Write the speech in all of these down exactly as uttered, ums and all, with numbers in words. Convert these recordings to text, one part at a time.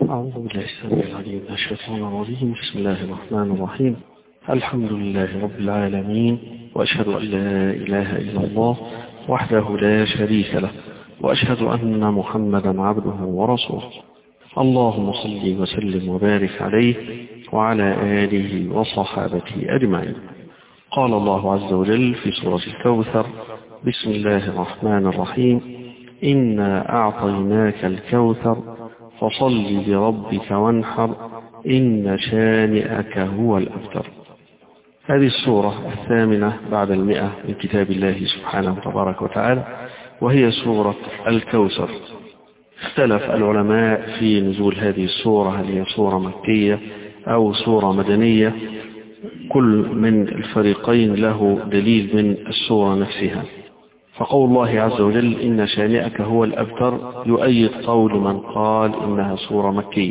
أعوذ بالله السميع العليم من الشيطان الرجيم. بسم الله الرحمن الرحيم. الحمد لله رب العالمين، وأشهد أن لا إله إلا الله وحده لا شريك له، وأشهد أن محمدا عبده ورسوله. اللهم صل وسلم وبارك عليه وعلى آله وصحابته أجمعين. قال الله عز وجل في سورة الكوثر: بسم الله الرحمن الرحيم. إنا أعطيناك الكوثر فصل لربك وانحر إن شانئك هو الأبتر. هذه السورة الثامنة بعد المئة من كتاب الله سبحانه تبارك وتعالى، وهي سورة الكوثر. اختلف العلماء في نزول هذه السورة، هل هي سورة مكية أو سورة مدنية. كل من الفريقين له دليل من السورة نفسها. فقول الله عز وجل إن شانئك هو الأبتر يؤيد قول من قال إنها سورة مكية،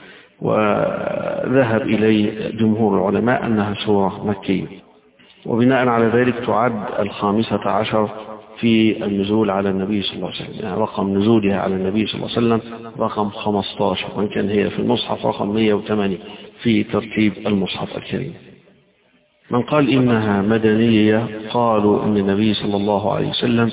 وذهب إليه جمهور العلماء أنها سورة مكية، وبناء على ذلك تعد الخامسة عشر في النزول على النبي صلى الله عليه وسلم. يعني رقم نزولها على النبي صلى الله عليه وسلم رقم خمسة عشر، وإن كان هي في المصحف رقم مئة وثمانية في ترتيب المصحف الكريم. من قال إنها مدنية قالوا إن النبي صلى الله عليه وسلم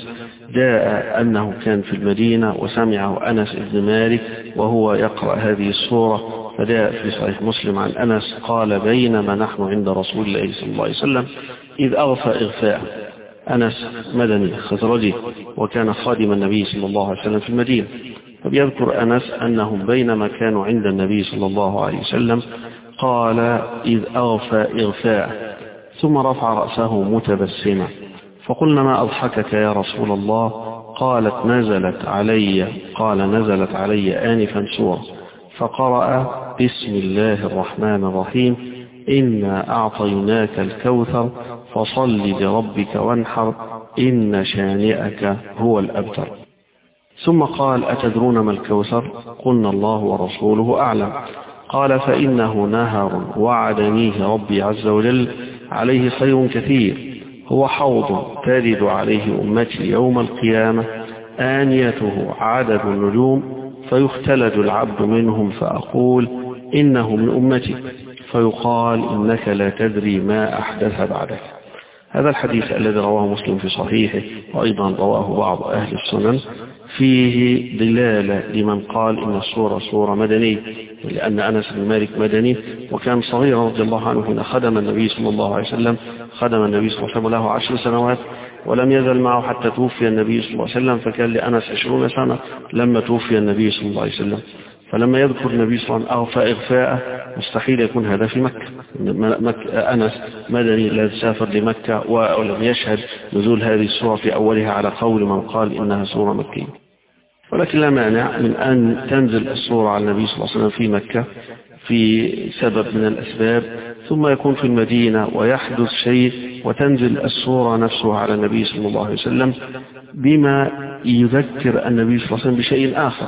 جاء أنه كان في المدينة وسمعه أنس بن مالك وهو يقرأ هذه السورة، فجاء في صحيح مسلم عن أنس قال: بينما نحن عند رسول الله صلى الله عليه وسلم إذ أغفى إغفاء. أنس مدني خزرجي، وكان خادم النبي صلى الله عليه وسلم في المدينة. فبيذكر أنس أنهم بينما كانوا عند النبي صلى الله عليه وسلم قال: إذ أغفى إغفاء، ثم رفع رأسه متبسما، فقلنا: ما أضحكك يا رسول الله؟ قالت: نزلت علي قال نزلت علي آنفا سورة، فقرأ: بسم الله الرحمن الرحيم إنا أعطيناك الكوثر فصل لربك وانحر إن شانئك هو الأبتر. ثم قال: أتدرون ما الكوثر؟ قلنا: الله ورسوله أعلم. قال: فإنه نهر وعدنيه ربي عز وجل عليه خير كثير، هو حوض ترد عليه أمتي يوم القيامة، آنيته عدد النجوم، فيختلج العبد منهم فأقول: إنه من أمتي، فيقال: إنك لا تدري ما أحدث بعدك. هذا الحديث الذي رواه مسلم في صحيحه، وأيضا رواه بعض أهل السنن، فيه دلالة لمن قال إن السورة سورة مدنية، لأن أنس بن مالك مدني، وكان صغيرا رضي الله عنه حين خدم النبي صلى الله عليه وسلم. خدم النبي صلى الله عليه وسلم له عشر سنوات، ولم يزل معه حتى توفي النبي صلى الله عليه وسلم، فكان لأنس عشرون سنة لما توفي النبي صلى الله عليه وسلم. فلما يذكر النبي صلى الله عليه وسلم أغفى إغفاء، مستحيل يكون هذا في مكة. أنس مدني لا سافر لمكة ولم يشهد نزول هذه السورة في أولها على قول من قال إنها سورة مكية. ولكن لا مانع من أن تنزل السورة على النبي صلى الله عليه وسلم في مكة في سبب من الأسباب، ثم يكون في المدينة ويحدث شيء وتنزل السورة نفسها على النبي صلى الله عليه وسلم بما يذكر النبي صلى الله عليه وسلم بشيء آخر،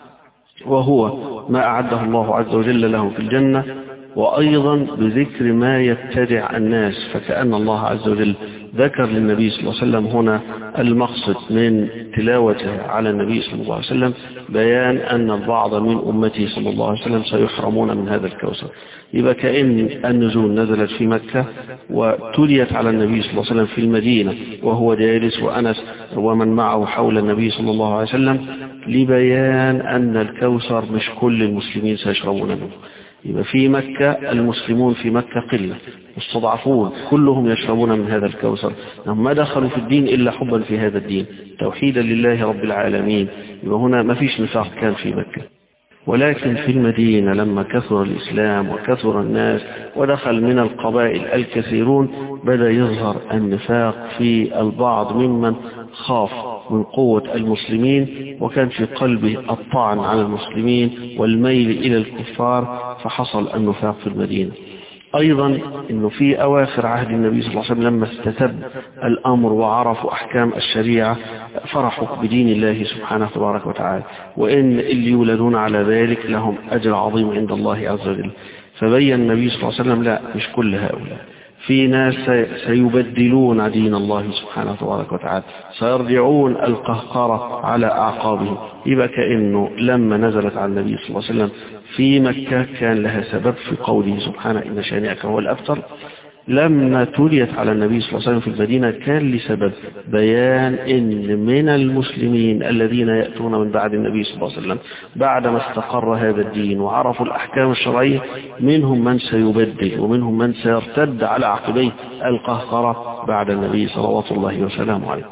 وهو ما أعده الله عز وجل له في الجنة، وأيضا بذكر ما يتبع الناس. فكأن الله عز وجل ذكر للنبي صلى الله عليه وسلم هنا المقصد من تلاوته على النبي صلى الله عليه وسلم بيان أن البعض من أمته صلى الله عليه وسلم سيحرمون من هذا الكوثر. يبقى كأن النزول نزلت في مكة وتليت على النبي صلى الله عليه وسلم في المدينة وهو جالس وأنس ومن معه حول النبي صلى الله عليه وسلم، لبيان أن الكوثر مش كل المسلمين سيشربون منه. يبقى في مكة المسلمون في مكة قلة مستضعفون، كلهم يشربون من هذا الكوثر، ما دخلوا في الدين إلا حبا في هذا الدين توحيدا لله رب العالمين. يبقى هنا ما فيش نفاق كان في مكة. ولكن في المدينة لما كثر الإسلام وكثر الناس ودخل من القبائل الكثيرون، بدأ يظهر النفاق في البعض ممن خاف من قوة المسلمين، وكان في قلبه الطعن على المسلمين والميل إلى الكفار، فحصل النفاق في المدينة. أيضا أنه في أواخر عهد النبي صلى الله عليه وسلم لما استتب الأمر وعرفوا أحكام الشريعة فرحوا بدين الله سبحانه تبارك وتعالى، وإن اللي يولدون على ذلك لهم أجر عظيم عند الله عز وجل. فبين النبي صلى الله عليه وسلم لا، مش كل هؤلاء. في ناس سيبدلون دين الله سبحانه تبارك وتعالى، سيرجعون القهقرة على أعقابهم. يبقى كأنه لما نزلت على النبي صلى الله عليه وسلم في مكة كان لها سبب في قوله سبحانه إن شانئك هو الأبتر. لما تليت على النبي صلى الله عليه وسلم في المدينة كان لسبب بيان إن من المسلمين الذين يأتون من بعد النبي صلى الله عليه وسلم بعدما استقر هذا الدين وعرفوا الأحكام الشرعية منهم من سيبدل ومنهم من سيرتد على عقبيه القهقرة بعد النبي صلوات الله وسلامه عليه.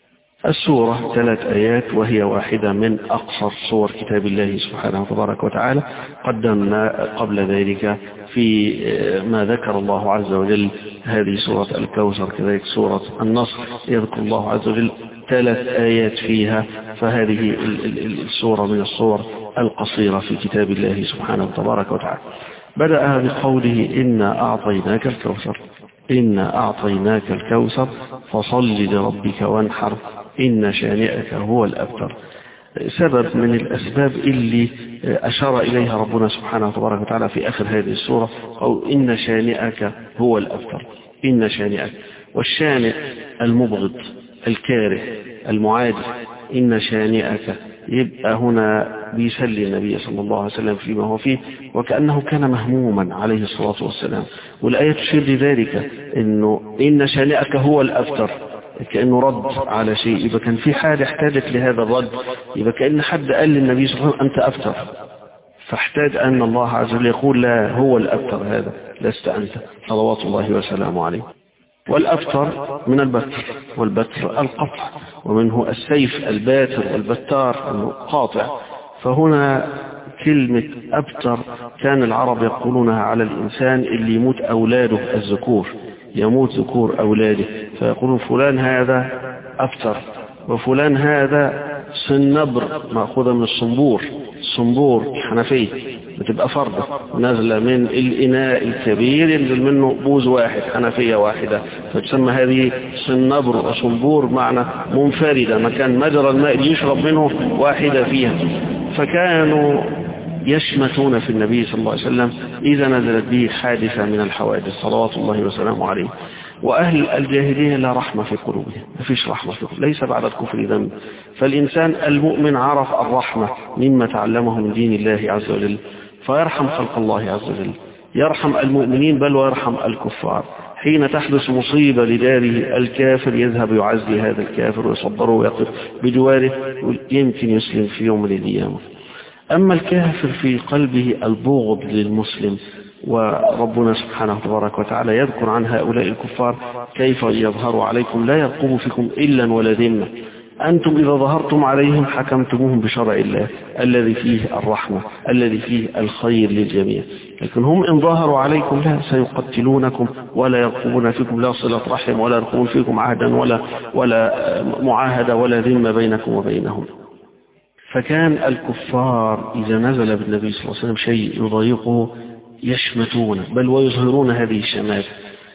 السورة ثلاث آيات وهي واحدة من أقصر صور كتاب الله سبحانه تبارك وتعالى. قدمنا قبل ذلك في ما ذكر الله عز وجل هذه سورة الكوثر، كذلك سورة النصر يذكر الله عز وجل ثلاث آيات فيها، فهذه السورة من الصور القصيرة في كتاب الله سبحانه تبارك وتعالى. بدأ بقوله إنا أعطيناك الكوثر، إنا أعطيناك الكوثر فصل لربك وانحر إن شانئك هو الأبتر. سبب من الأسباب اللي أشار إليها ربنا سبحانه وتعالى وتعالى في آخر هذه السورة، أو إن شانئك هو الأبتر. إن شانئك، والشانئ المبغض الكاره المعادي، إن شانئك، يبقى هنا بيسلي النبي صلى الله عليه وسلم فيما هو فيه، وكأنه كان مهموما عليه الصلاة والسلام. والآية تشير لذلك إنه إن شانئك هو الأبتر، كأنه رد على شيء، يبقى كان في حاجة احتاجت لهذا الرد، يبقى كأن حد قال للنبي صلى الله عليه وسلم أنت أبتر، فاحتاج أن الله عز وجل يقول لا هو الأبتر هذا لست أنت صلوات الله وسلامه عليه. والأبتر من البتر، والبتر القطع، ومنه السيف الباتر والبتار قاطع. فهنا كلمة أبتر كان العرب يقولونها على الإنسان اللي يموت أولاده الذكور، يموت ذكور أولاده فيقولون فلان هذا أبتر، وفلان هذا صنبر مأخوذة من الصنبور، الصنبور حنفية بتبقى فردة نازلة من الإناء الكبير ينزل منه بوز واحد حنفية واحدة، فتسمى هذه صنبر وصنبور معنى منفردة، مكان مجرى الماء يشرب منه واحدة فيها. فكانوا يشمتون في النبي صلى الله عليه وسلم إذا نزلت به حادثة من الحوادث صلوات الله وسلامه عليه. وأهل الجاهلية لا رحمة في قلوبهم، ما فيش رحمة في قلوبهم، ليس بعد الكفر ذنب. فالإنسان المؤمن عرف الرحمة مما تعلمه من دين الله عز وجل، فيرحم خلق الله عز وجل، يرحم المؤمنين بل ويرحم الكفار. حين تحدث مصيبة لداره الكافر يذهب يعزي هذا الكافر ويصبره ويقف بجواره، يمكن يسلم في يوم من الأيام. أما الكافر في قلبه البغض للمسلم، وربنا سبحانه تبارك وتعالى يذكر عن هؤلاء الكفار كيف يظهروا عليكم لا يرقبوا فيكم إلا ولا ذمة، أنتم إذا ظهرتم عليهم حكمتموهم بشرع الله الذي فيه الرحمة الذي فيه الخير للجميع، لكن هم إن ظهروا عليكم لا سيقتلونكم ولا يرقبون فيكم لا صلة رحم ولا يرقبون فيكم عهدا ولا, ولا معاهدة ولا ذمة بينكم وبينهم. فكان الكفار إذا نزل بالنبي صلى الله عليه وسلم شيء يضايقه يشمتون بل ويظهرون هذه الشمات.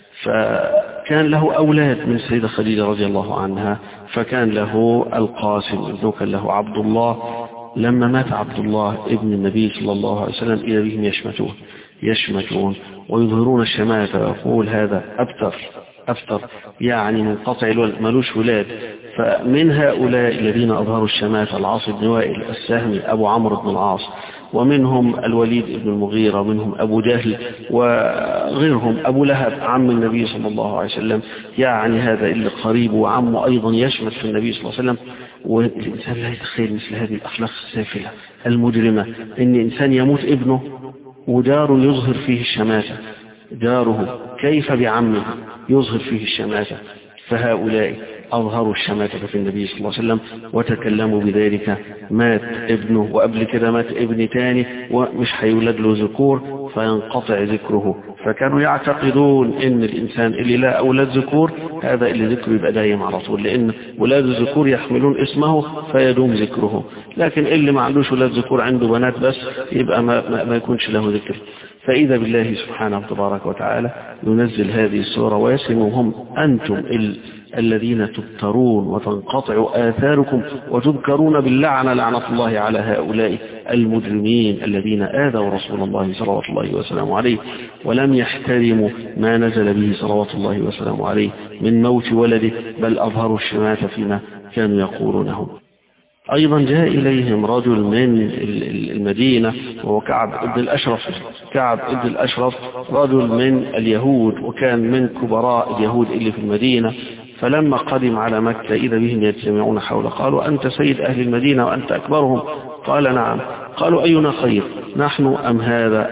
فكان له أولاد من السيدة خديجة رضي الله عنها، فكان له القاسم ابنه، كان له عبد الله. لما مات عبد الله ابن النبي صلى الله عليه وسلم إذا بهم يشمتون يشمتون ويظهرون الشمات ويقول هذا أبتر أبتر يعني منقطع الولد ملوش ولاد. فمن هؤلاء الذين أظهروا الشمات العاص بن وائل السهمي أبو عمرو بن العاص، ومنهم الوليد بن المغيرة، ومنهم أبو جهل وغيرهم، أبو لهب عم النبي صلى الله عليه وسلم، يعني هذا اللي قريب وعمه أيضا يشمت في النبي صلى الله عليه وسلم. والإنسان لا يتخيل مثل هذه الأخلاق السافلة المجرمة، إن إنسان يموت ابنه وداره يظهر فيه الشماتة، جاره كيف بعمه يظهر فيه الشماتة. فهؤلاء أظهروا الشماتة في النبي صلى الله عليه وسلم وتكلموا بذلك. مات ابنه وقبل كده مات ابن تاني ومش هيولد له ذكور فينقطع ذكره. فكانوا يعتقدون ان الانسان اللي لا اولاد ذكور هذا اللي ذكره يبقى دايم على طول، لان اولاد الذكور يحملون اسمه فيدوم ذكره، لكن اللي ما عندوش اولاد ذكور عنده بنات بس يبقى ما, ما, ما يكونش له ذكر. فإذا بالله سبحانه تبارك وتعالى ينزل هذه السورة ويسمهم أنتم ال... الذين تبترون وتنقطع آثاركم وتذكرون باللعنة لعنة الله على هؤلاء المجرمين الذين آذوا رسول الله صلى الله عليه وسلم عليه ولم ولم يحترموا ما نزل به صلوات الله وسلامه عليه من موت ولده، بل أظهروا الشماتة فيما كانوا يقولونه. أيضا جاء إليهم رجل من المدينة وهو كعب بن الأشرف كعب بن الأشرف رجل من اليهود، وكان من كبراء اليهود اللي في المدينة. فلما قدم على مكة إذا بهم يجتمعون حوله، قالوا أنت سيد أهل المدينة وأنت أكبرهم؟ قال نعم. قالوا أينا خير، نحن أم هذا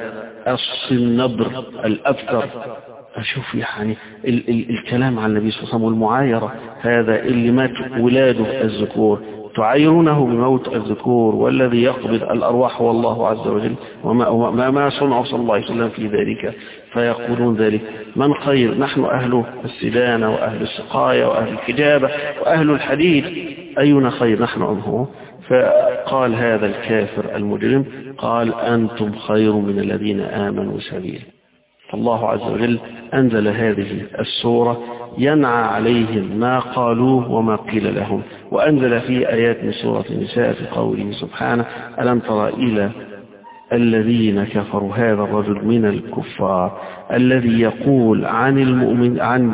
الصنبر الأبتر؟ أشوف يعني ال ال الكلام عن النبي صلى الله عليه وسلم والمعايرة، هذا اللي مات ولاده الذكور تعايرونه بموت الذكور، والذي يقبض الأرواح هو الله عز وجل، وما ما, ما صنع صلى الله عليه وسلم في ذلك. فيقولون ذلك من خير؟ نحن أهل السدانة وأهل السقاية وأهل الكجابة وأهل الحديد، أينا خير نحن أم هو؟ فقال هذا الكافر المجرم، قال أنتم خير من الذين آمنوا سبيلا. فالله عز وجل أنزل هذه السورة ينعى عليهم ما قالوه وما قيل لهم، وأنزل في آيات من سورة النساء في قوله سبحانه ألم تر إلى الذين كفروا، هذا الرجل من الكفار الذي يقول عن المؤمن عن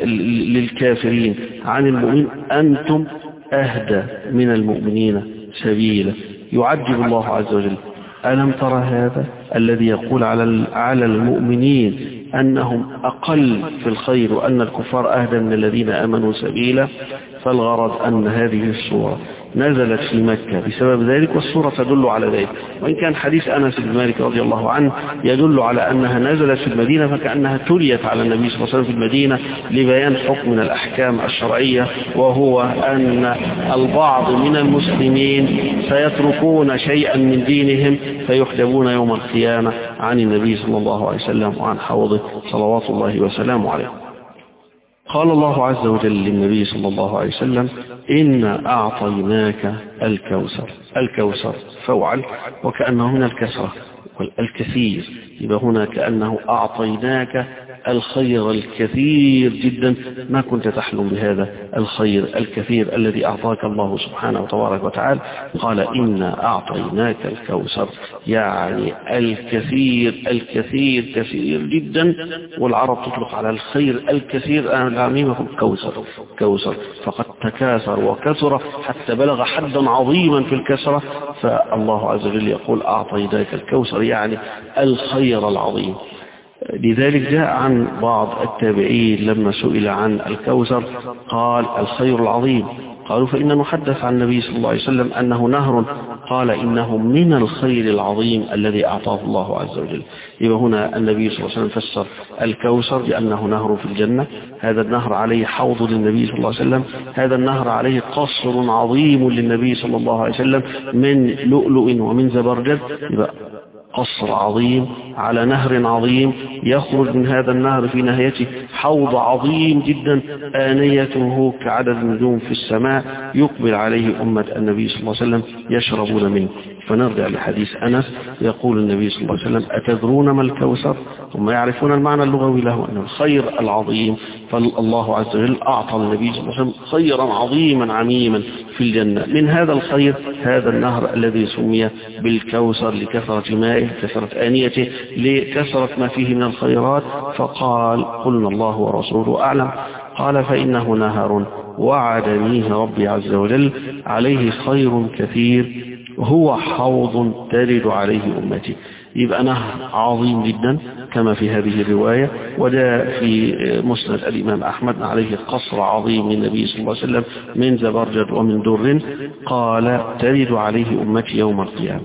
للكافرين عن المؤمن أنتم أهدى من المؤمنين سبيلا. يعجب الله عز وجل، ألم ترى هذا الذي يقول على على المؤمنين أنهم أقل في الخير وأن الكفار أهدى من الذين آمنوا سبيلا. فالغرض أن هذه السورة نزلت في مكة بسبب ذلك، والسورة تدل على ذلك، وإن كان حديث أنس بن مالك رضي الله عنه يدل على أنها نزلت في المدينة، فكأنها تليت على النبي صلى الله عليه وسلم في المدينة لبيان حكم من الأحكام الشرعية، وهو أن البعض من المسلمين سيتركون شيئا من دينهم فيحجبون يوم القيامة عن النبي صلى الله عليه وسلم وعن حوضه صلوات الله وسلامه عليه. قال الله عز وجل للنبي صلى الله عليه وسلم إنا أعطيناك الكوثر. الكوثر فوعل وكأنه من الكسرة والكثير، يبقى هنا كأنه أعطيناك الخير الكثير جدا، ما كنت تحلم بهذا الخير الكثير الذي أعطاك الله سبحانه وتبارك وتعالى. قال إنا أعطيناك الكوثر، يعني الكثير الكثير كثير جدا، والعرب تطلق على الخير الكثير العميم كوثر كوثر، فقد تكاثر وكثر حتى بلغ حدا عظيما في الكثرة. فالله عز وجل يقول أعطيناك الكوثر، يعني الخير العظيم. لذلك جاء عن بعض التابعين لما سئل عن الكوثر قال الخير العظيم. قالوا فإن نحدث عن النبي صلى الله عليه وسلم أنه نهر، قال إنه من الخير العظيم الذي أعطاه الله عز وجل. يبقى هنا النبي صلى الله عليه وسلم فسر الكوثر بأنه نهر في الجنة، هذا النهر عليه حوض للنبي صلى الله عليه وسلم، هذا النهر عليه قصر عظيم للنبي صلى الله عليه وسلم من لؤلؤ ومن زبرجد، يبقى قصر عظيم على نهر عظيم، يخرج من هذا النهر في نهايته حوض عظيم جدا آنيته كعدد النجوم في السماء، يقبل عليه أمة النبي صلى الله عليه وسلم يشربون منه. فنرجع لحديث أنس، يقول النبي صلى الله عليه وسلم أتدرون ما الكوثر؟ ثم يعرفون المعنى اللغوي له أنه الخير العظيم. فالله عز وجل أعطى النبي صلى الله عليه وسلم خيرا عظيما عميما في الجنة. من هذا الخير هذا النهر الذي سمي بالكوثر لكثرة مائه، كثرة آنيته، لكثرة ما فيه من الخيرات. فقال قلنا الله ورسوله أعلم. قال فإنه نهر وعدنيه ربي عز وجل عليه خير كثير، هو حوض ترد عليه أمتي. يبقى نهر عظيم جدا كما في هذه الرواية، وده في مسند الإمام أحمد عليه قصر عظيم من النبي صلى الله عليه وسلم من زبرجد ومن در، قال ترد عليه أمتي يوم القيامة.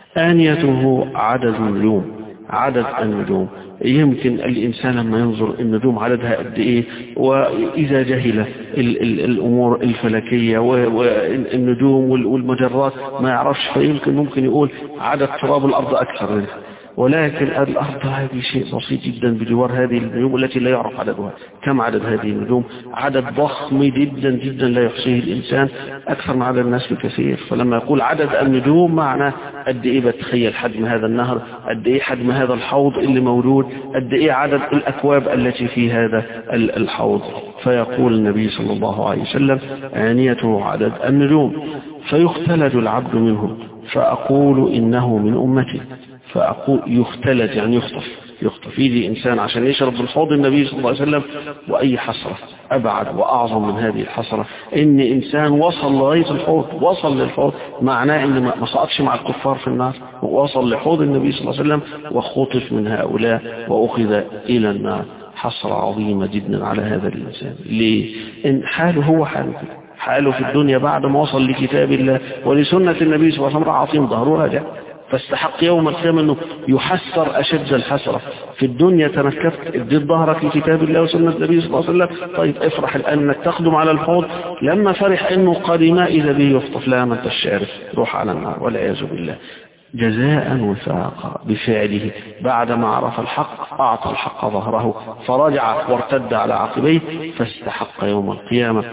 آنيته عدد النجوم، عدد النجوم. يمكن الإنسان لما ينظر النجوم عددها قد إيه، وإذا جهل ال ال الأمور الفلكية والنجوم والمجرات ما يعرفش، فيمكن ممكن يقول عدد تراب الأرض أكثر منه، ولكن الأرض هذه شيء بسيط جدا بجوار هذه النجوم التي لا يعرف عددها. كم عدد هذه النجوم؟ عدد ضخم جدا جدا لا يحصيه الإنسان، أكثر من عدد الناس بكثير. فلما يقول عدد النجوم معناه قد إيه بتخيل حجم هذا النهر، قد إيه حجم هذا الحوض اللي موجود، قد إيه عدد الأكواب التي في هذا الحوض. فيقول النبي صلى الله عليه وسلم آنيته عدد النجوم، فيختلج العبد منهم فأقول إنه من أمتي، فأقول يختلج يعني يخطف يخطف يجي إنسان عشان يشرب من حوض النبي صلى الله عليه وسلم، وأي حسرة أبعد وأعظم من هذه الحسرة إن إنسان وصل لغاية الحوض، وصل للحوض، معناه إن ما سقطش مع الكفار في النار، ووصل لحوض النبي صلى الله عليه وسلم وخطف من هؤلاء وأخذ إلى النار. حسرة عظيمة جدا على هذا الإنسان. ليه؟ إن حاله هو حاله حاله في الدنيا بعد ما وصل لكتاب الله ولسنة النبي صلى الله عليه وسلم راح عطيم ظهره وراجع، فاستحق يوم القيامة أنه يحسر أشد الحسرة. في الدنيا تنكفت اديت ظهرك لكتاب الله وسنة النبي صلى الله عليه وسلم، طيب افرح الآن أنك تقدم على الحوض. لما فرح أنه قادم إذا به يخطف، لا ما انت الشارف روح على النار والعياذ بالله. جزاء وفاقا بفعله بعدما عرف الحق أعطى الحق ظهره فرجع وارتد على عقبيه، فاستحق يوم القيامة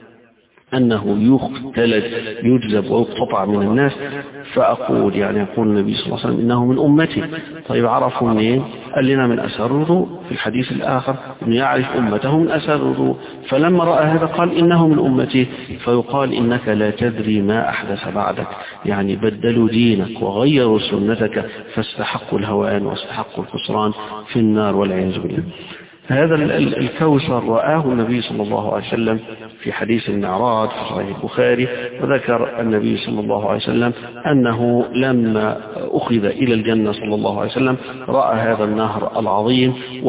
أنه يختلج يجذب ويقتطع من الناس. فأقول يعني يقول النبي صلى الله عليه وسلم إنه من أمتي. طيب عرفوا منين؟ قال لنا من أثر الوضوء في الحديث الآخر أنه يعرف أمته من أثر الوضوء، فلما رأى هذا قال إنه من أمتي. فيقال إنك لا تدري ما أحدث بعدك، يعني بدلوا دينك وغيروا سنتك فاستحقوا الهوان واستحقوا الخسران في النار والعياذ بالله. هذا الكوثر رآه النبي صلى الله عليه وسلم في حديث المعراج في صحيح البخاري، وذكر النبي صلى الله عليه وسلم أنه لما أخذ إلى الجنة صلى الله عليه وسلم رأى هذا النهر العظيم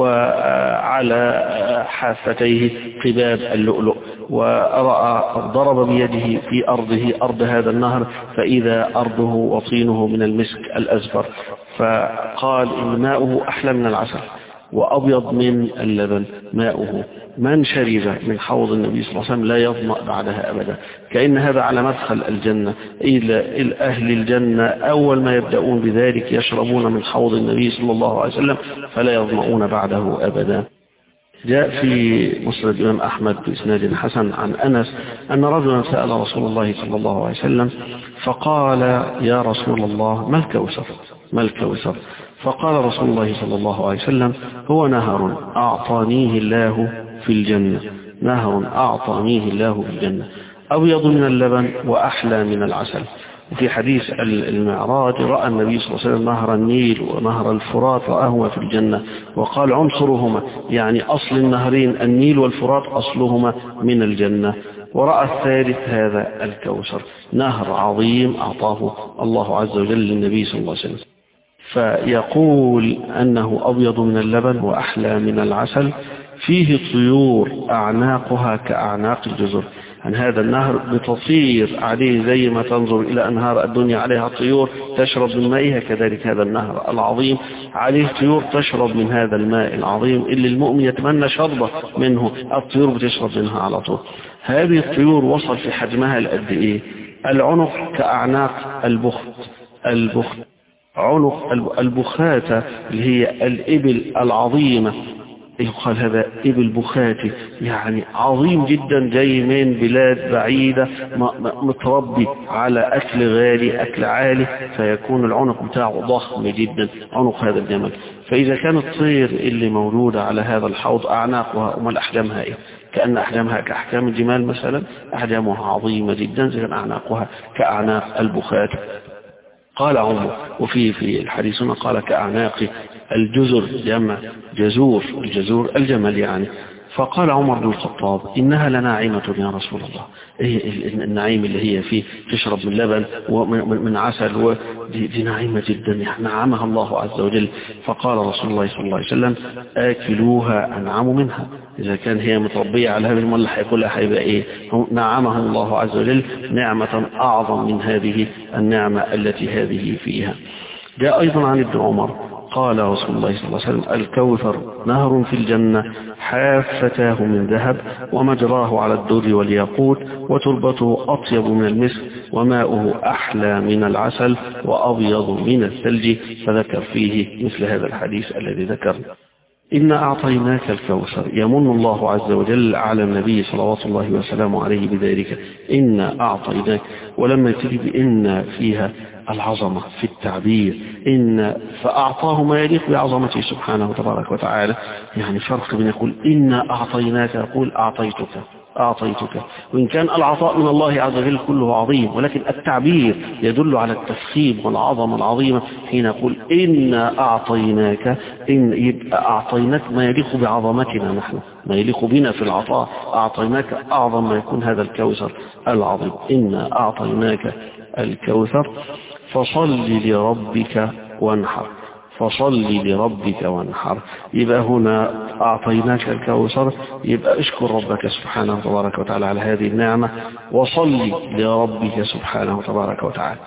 وعلى حافتيه قباب اللؤلؤ، ورأى ضرب بيده في أرضه أرض هذا النهر فإذا أرضه وطينه من المسك الأزفر، فقال إن ماؤه أحلى من العسل وأبيض من اللبن ماؤه. من شرب من حوض النبي صلى الله عليه وسلم لا يظمأ بعدها أبدا. كأن هذا على مدخل الجنة. إلى أهل الجنة أول ما يبدأون بذلك يشربون من حوض النبي صلى الله عليه وسلم فلا يظمأون بعده أبدا. جاء في مسند الإمام أحمد بإسناد حسن عن أنس أن رجلا سأل رسول الله صلى الله عليه وسلم فقال يا رسول الله ما الكوثر ما الكوثر فقال رسول الله صلى الله عليه وسلم هو نهر أعطانيه الله في الجنة نهر أعطانيه الله في الجنة أبيض من اللبن وأحلى من العسل. وفي حديث المعراج رأى النبي صلى الله عليه وسلم نهر النيل ونهر الفرات رآهما في الجنة وقال عنصرهما، يعني أصل النهرين النيل والفرات أصلهما من الجنة. ورأى الثالث هذا الكوثر نهر عظيم أعطاه الله عز وجل للنبي صلى الله عليه وسلم، فيقول أنه أبيض من اللبن وأحلى من العسل فيه طيور أعناقها كأعناق الجزر. عن هذا النهر بتطير عليه زي ما تنظر إلى أنهار الدنيا عليها طيور تشرب من مائها، كذلك هذا النهر العظيم عليه طيور تشرب من هذا الماء العظيم اللي المؤمن يتمنى شربه منه، الطيور بتشرب منها على طول. هذه الطيور وصل في حجمها لقد إيه؟ العنق كأعناق البخت البخت عنق البخاتة اللي هي الإبل العظيمة، يقال هذا إبل بخاتي يعني عظيم جدا جاي من بلاد بعيدة متربي على أكل غالي أكل عالي، فيكون العنق بتاعه ضخم جدا عنق هذا الجمل. فإذا كان الطير اللي موجودة على هذا الحوض أعناقها أمال أحجامها إيه؟ كأن أحجامها كأحجام الجمال مثلا، أحجامها عظيمة جدا زي أعناقها كأعناق البخات. قال عمر وفي في الحديث قال كأعناق الجزر جمع جزور الجزور الجمل يعني. فقال عمر بن الخطاب إنها لناعمة يا رسول الله، إيه النعيم اللي هي فيه تشرب من لبن ومن عسل ودي دي نعيمة جدا نعمها الله عز وجل. فقال رسول الله صلى الله عليه وسلم آكلوها أنعم منها، إذا كان هي متربية على هذه الملة هيقولها هيبقى إيه؟ نعمها الله عز وجل نعمة أعظم من هذه النعمة التي هذه فيها. جاء أيضا عن ابن عمر قال رسول الله صلى الله عليه وسلم الكوثر نهر في الجنة حافتاه من ذهب ومجراه على الدر والياقوت وتربته أطيب من المسك وماؤه أحلى من العسل وأبيض من الثلج. فذكر فيه مثل هذا الحديث الذي ذكر. إنا أعطيناك الكوثر يمن الله عز وجل على النبي صلوات الله وسلامه عليه بذلك. إنا أعطيناك، ولما يتجي بإن فيها العظمة في التعبير إن فأعطاه ما يليق بعظمته سبحانه وتبارك وتعالى. يعني فرق بين يقول إنا أعطيناك يقول أعطيتك أعطيتك. وإن كان العطاء من الله عز وجل كله عظيم، ولكن التعبير يدل على التفخيم والعظمة العظيمة حين يقول إنا أعطيناك، إن يبقى أعطيناك ما يليق بعظمتنا نحن، ما يليق بنا في العطاء. أعطيناك أعظم ما يكون هذا الكوثر العظيم. إنا أعطيناك الكوثر فصل لربك وانحر، فصل لربك وانحر. يبقى هنا أعطيناك الكوثر، يبقى اشكر ربك سبحانه تبارك وتعالى على هذه النعمة، وصل لربك سبحانه تبارك وتعالى.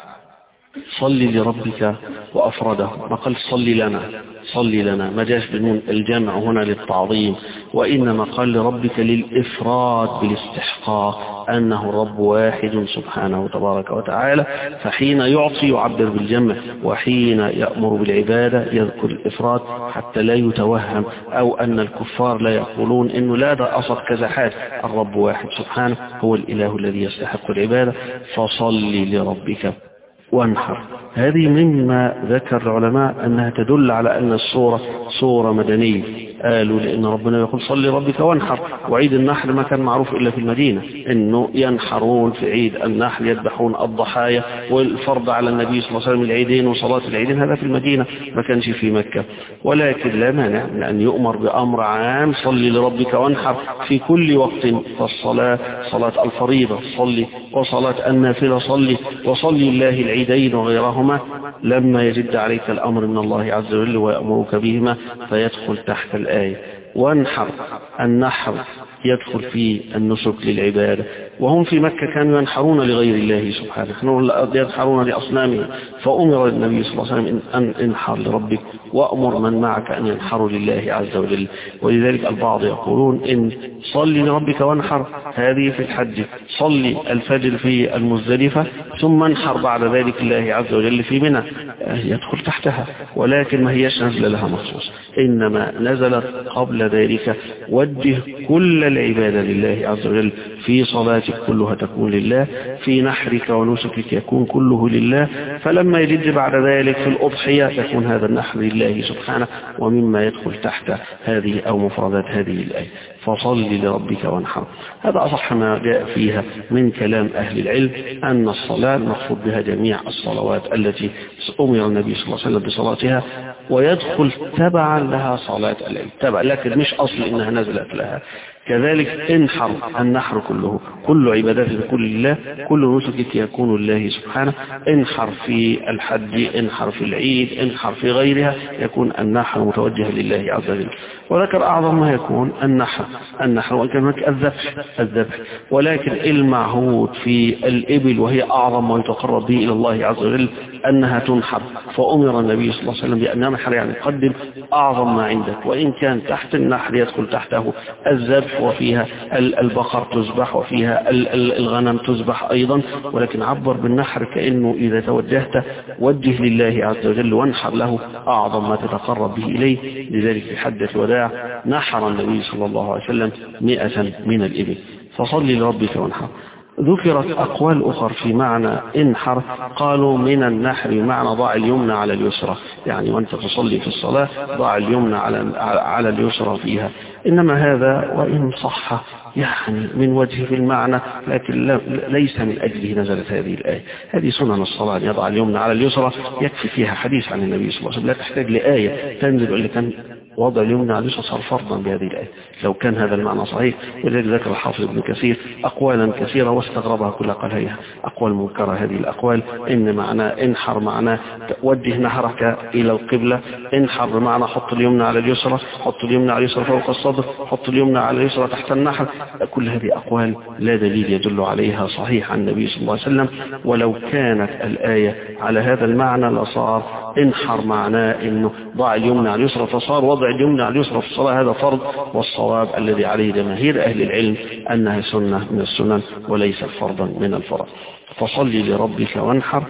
صل لربك وأفرده، ما قال صل لنا، صل لنا ما جاش بنون الجمع هنا للتعظيم، وإنما قال لربك للإفراد بالاستحقاق أنه الرب واحد سبحانه تبارك وتعالى. فحين يعطي يعبر بالجمع، وحين يأمر بالعبادة يذكر الإفراد حتى لا يتوهم أو أن الكفار لا يقولون إنه لا ده أصل كذا حاجة. الرب واحد سبحانه هو الإله الذي يستحق العبادة. فصل لربك وانحر. هذه مما ذكر العلماء أنها تدل على أن الصورة صورة مدنية. قالوا لأن ربنا يقول صل لربك وانحر، وعيد النحر ما كان معروف إلا في المدينة، إنه ينحرون في عيد النحر، يذبحون الضحايا، والفرض على النبي صلى الله عليه وسلم العيدين وصلاة العيدين هذا في المدينة، ما كانش في مكة. ولكن لا مانع من أن يؤمر بأمر عام صل لربك وانحر في كل وقت. فالصلاة صلاة الفريضة صلي، وصلاة النافلة صلي، وصلي الله العيدين وغيرهما لما يجد عليك الأمر من الله عز وجل ويأمرك بهما، فيدخل تحت الآية. وانحر، النحر يدخل في النسك للعبادة. وهم في مكة كانوا ينحرون لغير الله سبحانه، كانوا ينحرون لأصنامهم، فأمر النبي صلى الله عليه وسلم أن انحر لربك، وأمر من معك أن ينحروا لله عز وجل. ولذلك البعض يقولون إن صلي لربك وانحر هذه في الحج، صلي الفجر في المزدلفة ثم انحر بعد ذلك الله عز وجل في منى، يدخل تحتها، ولكن ما هيش نزل لها مخصوص، إنما نزلت قبل ذلك. وجه كل العبادة لله عز وجل، في صلاتك كلها تكون لله، في نحرك ونسكك يكون كله لله. فلما يجد بعد ذلك في الأضحية يكون هذا النحر لله سبحانه، ومما يدخل تحت هذه أو مفردات هذه الآية فصل لربك وانحر. هذا أصح ما جاء فيها من كلام أهل العلم، أن الصلاة مقصود بها جميع الصلوات التي أمر النبي صلى الله عليه وسلم بصلاتها، ويدخل تبعا لها صلاة العيد تبع، لكن مش أصل إنها نزلت لها. كذلك انحر، النحر كله كل عباداتك كل الله، كل نسكك يكون الله سبحانه. انحر في الحج، انحر في العيد، انحر في غيرها، يكون النحر متوجه لله عز وجل. وذكر أعظم ما يكون النحر، النحر وإن كان هناك الذبح الذبح ولكن المعهود في الإبل وهي أعظم ما يتقرب به إلى الله عز وجل أنها تنحر. فأمر النبي صلى الله عليه وسلم بأن ينحر، يعني قدم أعظم ما عندك، وإن كان تحت النحر يدخل تحته الذبح، وفيها البقر تذبح، وفيها الغنم تذبح أيضا، ولكن عبر بالنحر كأنه إذا توجهت وجه لله عز وجل وانحر له أعظم ما تتقرب به إليه. لذلك في حجة الوداع نحر النبي صلى الله عليه وسلم مئة من الإبل. فصل لربك وانحر. ذكرت أقوال أخرى في معنى انحر، قالوا من النحر معنى ضع اليمنى على اليسرى، يعني وانت تصلي في الصلاة ضع اليمنى على على اليسرى فيها. إنما هذا وإن صح يعني من وجه في المعنى، لكن ليس من أجله نزلت هذه الآية. هذه سنن الصلاة، يضع اليمنى على اليسرى، يكفي فيها حديث عن النبي صلى الله عليه وسلم، لا تحتاج لآية تنزل إلا كان وضع اليمنى على اليسرى صار فرضا بهذه الآية لو كان هذا المعنى صحيح. ولذلك ذكر الحافظ ابن كثير أقوالا كثيرة واستغربها كلها، قال هي أقوال منكرة. هذه الأقوال إن معنى انحر معناه وجه نحرك إلى القبلة، انحر بمعنى حط اليمنى على اليسرى، حط اليمنى على اليسرى فوق الصدر، حط اليمنى على اليسرى تحت النحر. كل هذه أقوال لا دليل يدل عليها صحيح عن النبي صلى الله عليه وسلم. ولو كانت الآية على هذا المعنى لصار انحر معناه إنه ضع اليمنى على اليسرى، فصار وضع اليمنى على اليسرى في الصلاة هذا فرض. والصواب الذي عليه جماهير أهل العلم أنها سنة من السنن وليس فرضا من الفرض. فصل لربك وانحر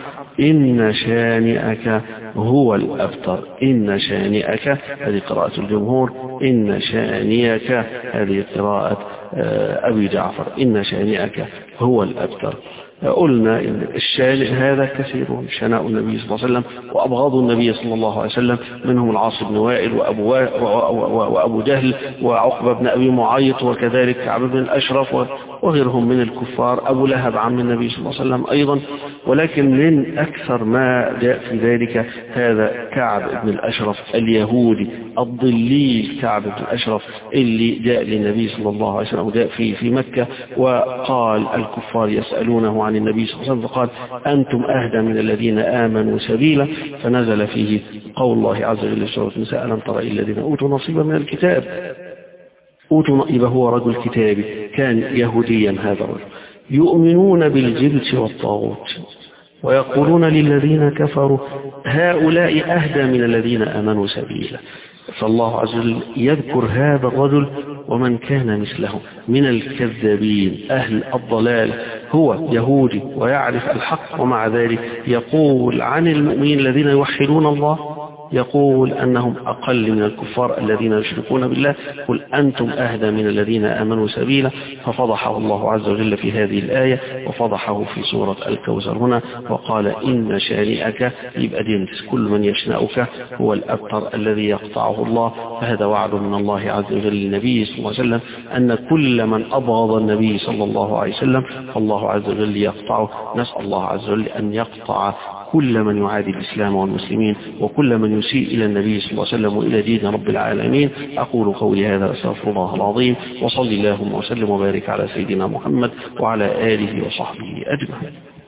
إن شانئك هو الأبتر. إن شانئك هذه قراءة الجمهور، إن شانئك هذه قراءة أبي جعفر، إن شانئك هو الأبتر. قلنا إن الشانئ هذا كثيرون، شناء النبي صلى الله عليه وسلم وأبغضوا النبي صلى الله عليه وسلم، منهم العاص بن وائل وأبو, وأبو جهل وعقبة بن أبي معيط، وكذلك كعب بن الأشرف وغيرهم من الكفار، أبو لهب عم النبي صلى الله عليه وسلم أيضا. ولكن من أكثر ما جاء في ذلك هذا كعب بن الأشرف اليهودي الضليل، كعب بن الأشرف اللي جاء للنبي صلى الله عليه وسلم وجاء في في مكة، وقال الكفار يسألونه عن النبي صلى الله عليه وسلم فقال أنتم أهدى من الذين آمنوا سبيلا، فنزل فيه قول الله عز وجل في سورة النساء ألم تر إلى الذين أوتوا نصيبا من الكتاب. أوتوا نصيبا هو رجل كتابي كان يهوديا هذا الرجل، يؤمنون بالجبت والطاغوت ويقولون للذين كفروا هؤلاء أهدى من الذين آمنوا سبيلا. فالله عز وجل يذكر هذا الرجل ومن كان مثله من الكذابين أهل الضلال، هو يهودي ويعرف الحق ومع ذلك يقول عن المؤمنين الذين يوحدون الله، يقول أنهم أقل من الكفار الذين يشركون بالله، قل أنتم أهدى من الذين آمنوا سبيلا. ففضحه الله عز وجل في هذه الآية وفضحه في سورة الكوثر هنا وقال إن شانئك، يبقى دينس كل من يشنأك هو الأبتر الذي يقطعه الله. فهذا وعد من الله عز وجل للنبي صلى الله عليه وسلم أن كل من أبغض النبي صلى الله عليه وسلم فالله عز وجل يقطعه. نسأل الله عز وجل أن يقطع كل من يعادي الإسلام والمسلمين وكل من يسيء إلى النبي صلى الله عليه وسلم وإلى دين رب العالمين. أقول قولي هذا أستغفر الله العظيم، وصلي اللهم وسلم وبارك على سيدنا محمد وعلى آله وصحبه أجمعين.